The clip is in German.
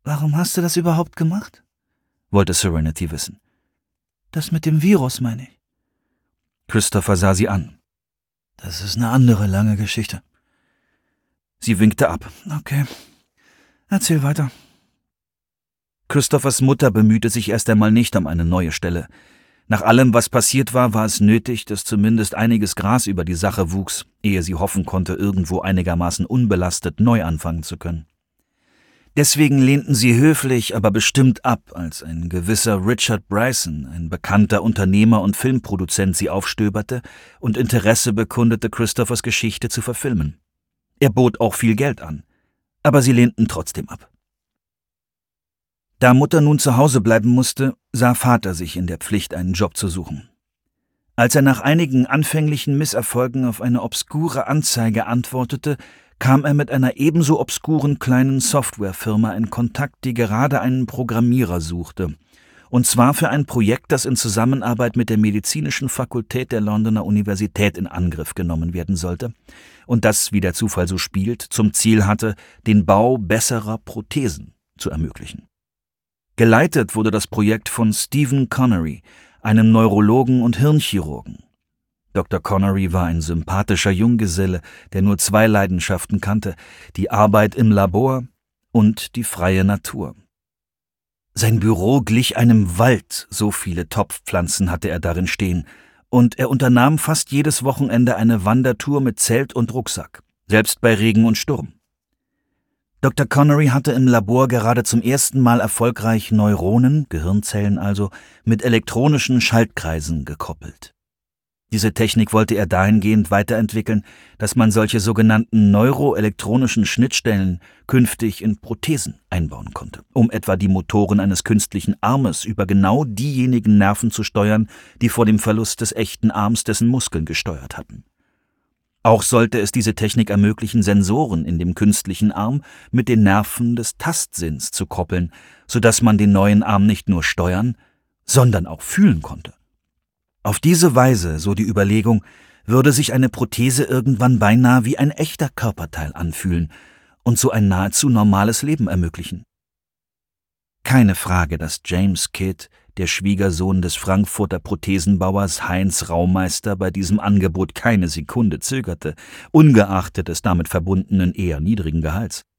Warum hast du das überhaupt gemacht? Wollte Serenity wissen. Das mit dem Virus, meine ich. Christopher sah sie an. Das ist eine andere lange Geschichte. Sie winkte ab. Okay, erzähl weiter. Christophers Mutter bemühte sich erst einmal nicht um eine neue Stelle. Nach allem, was passiert war, war es nötig, dass zumindest einiges Gras über die Sache wuchs, ehe sie hoffen konnte, irgendwo einigermaßen unbelastet neu anfangen zu können. Deswegen lehnten sie höflich, aber bestimmt ab, als ein gewisser Richard Bryson, ein bekannter Unternehmer und Filmproduzent, sie aufstöberte und Interesse bekundete, Christophers Geschichte zu verfilmen. Er bot auch viel Geld an, aber sie lehnten trotzdem ab. Da Mutter nun zu Hause bleiben musste, sah Vater sich in der Pflicht, einen Job zu suchen. Als er nach einigen anfänglichen Misserfolgen auf eine obskure Anzeige antwortete, kam er mit einer ebenso obskuren kleinen Softwarefirma in Kontakt, die gerade einen Programmierer suchte. Und zwar für ein Projekt, das in Zusammenarbeit mit der Medizinischen Fakultät der Londoner Universität in Angriff genommen werden sollte und das, wie der Zufall so spielt, zum Ziel hatte, den Bau besserer Prothesen zu ermöglichen. Geleitet wurde das Projekt von Stephen Connery, einem Neurologen und Hirnchirurgen. Dr. Connery war ein sympathischer Junggeselle, der nur 2 Leidenschaften kannte: die Arbeit im Labor und die freie Natur. Sein Büro glich einem Wald, so viele Topfpflanzen hatte er darin stehen, und er unternahm fast jedes Wochenende eine Wandertour mit Zelt und Rucksack, selbst bei Regen und Sturm. Dr. Connery hatte im Labor gerade zum ersten Mal erfolgreich Neuronen, Gehirnzellen also, mit elektronischen Schaltkreisen gekoppelt. Diese Technik wollte er dahingehend weiterentwickeln, dass man solche sogenannten neuroelektronischen Schnittstellen künftig in Prothesen einbauen konnte, um etwa die Motoren eines künstlichen Armes über genau diejenigen Nerven zu steuern, die vor dem Verlust des echten Arms dessen Muskeln gesteuert hatten. Auch sollte es diese Technik ermöglichen, Sensoren in dem künstlichen Arm mit den Nerven des Tastsinns zu koppeln, sodass man den neuen Arm nicht nur steuern, sondern auch fühlen konnte. Auf diese Weise, so die Überlegung, würde sich eine Prothese irgendwann beinahe wie ein echter Körperteil anfühlen und so ein nahezu normales Leben ermöglichen. Keine Frage, dass James Kidd, der Schwiegersohn des Frankfurter Prothesenbauers Heinz Raumeister, bei diesem Angebot keine Sekunde zögerte, ungeachtet des damit verbundenen eher niedrigen Gehalts.